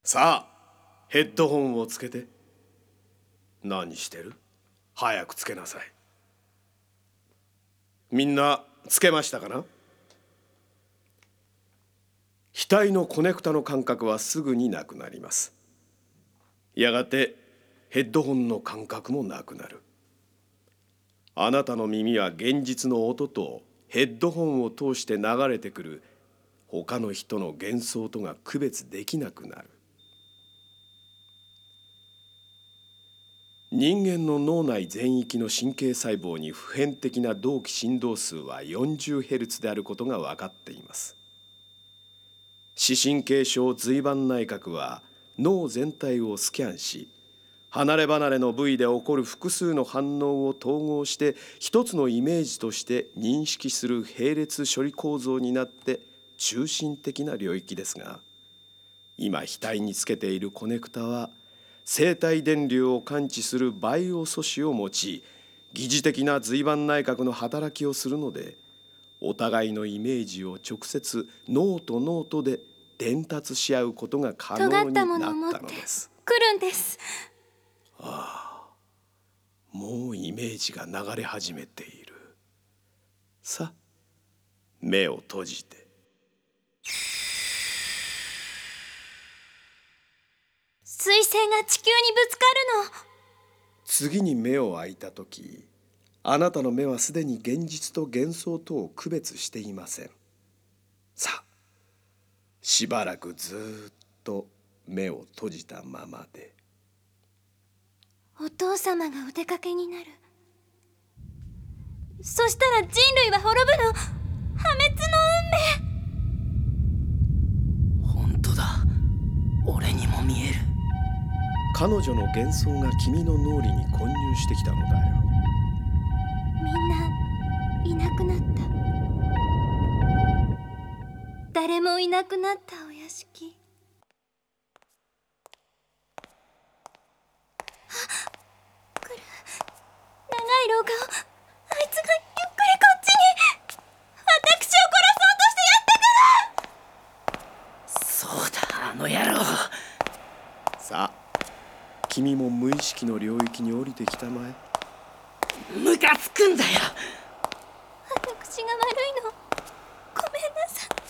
さあ、ヘッドホンをつけて。何してる？早くつけなさい。みんなつけましたかな？額のコネクタの感覚はすぐになくなります。やがてヘッドホンの感覚もなくなる。あなたの耳は現実の音とヘッドホンを通して流れてくる他の人の幻想とが区別できなくなる。人間の脳内全域の神経細胞に普遍的な同期振動数は 40Hz であることが分かっています。視神経症髄板内核は脳全体をスキャンし、離れ離れの部位で起こる複数の反応を統合して一つのイメージとして認識する並列処理構造になって中心的な領域ですが、今額につけているコネクタは生体電流を感知するバイオ素子を用い、疑似的な髄板内核の働きをするので、お互いのイメージを直接脳と脳とで伝達し合うことが可能になったのです。 来るんです。 もうイメージが流れ始めている。さあ、目を閉じて。 彗星が地球にぶつかるの。 次に目を開いたとき、あなたの目はすでに現実と幻想とを区別していません。さあ、しばらくずっと目を閉じたままで。 お父様がお出かけになる。そしたら人類は滅ぶの。破滅の運命。本当だ。俺にも見える。 彼女の幻想が君の脳裏に混入してきたのだよ。 みんないなくなった。誰もいなくなったお屋敷。来る。長い廊下をあいつがゆっくりこっちに。私を殺そうとしてやってくる。 そうだ、あの野郎。 さあ、君も無意識の領域に降りてきたまえ。 ムカつくんだよ。 私が悪いの。ごめんなさい。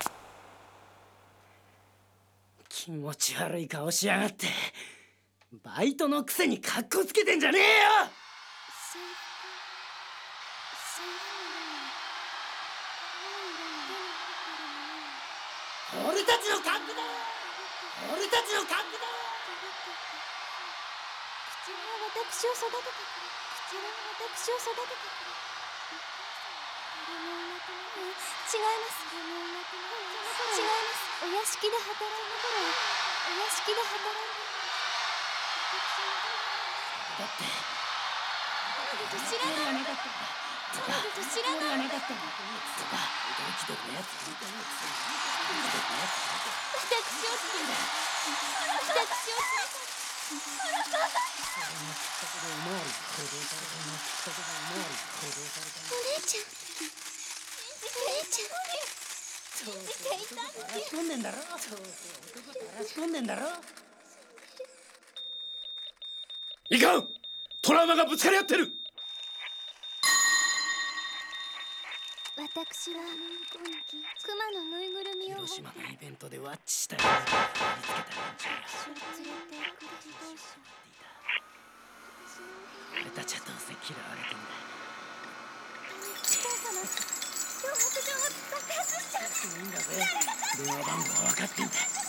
気持ち悪い顔しやがって。バイトのくせにカッコつけてんじゃねえよ。俺たちのカップだ。俺たちのカップだ。 口は私を育ててくれ。口は私を育ててくれ。違います。違います。お屋敷で働いて。お屋敷で働いて。 だって知らなかった。知らなかった。 驚きどこのやつ。 私を連れて。お姉ちゃん。 らし込んでんだろ。らし込んでんだろ。 いかん！トラウマがぶつかり合ってる。 私は熊のぬいぐるみを広島のイベントでワッチしたやつを見つけた連中が連れて行く自動車。 俺たちはどうせ嫌われてんだ。 お父様、脅迫状が爆発しちゃう。 いいんだぜ。電話番号は分かってんだ。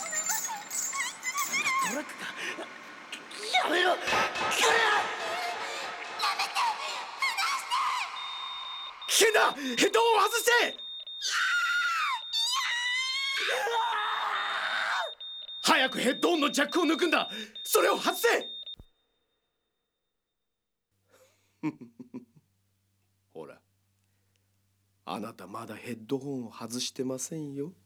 トラックか。やめろ。これは危険だ！ヘッドホンを外して！早くヘッドホンのジャックを抜くんだ！それを外せ！ほら、あなたまだヘッドホンを外してませんよ。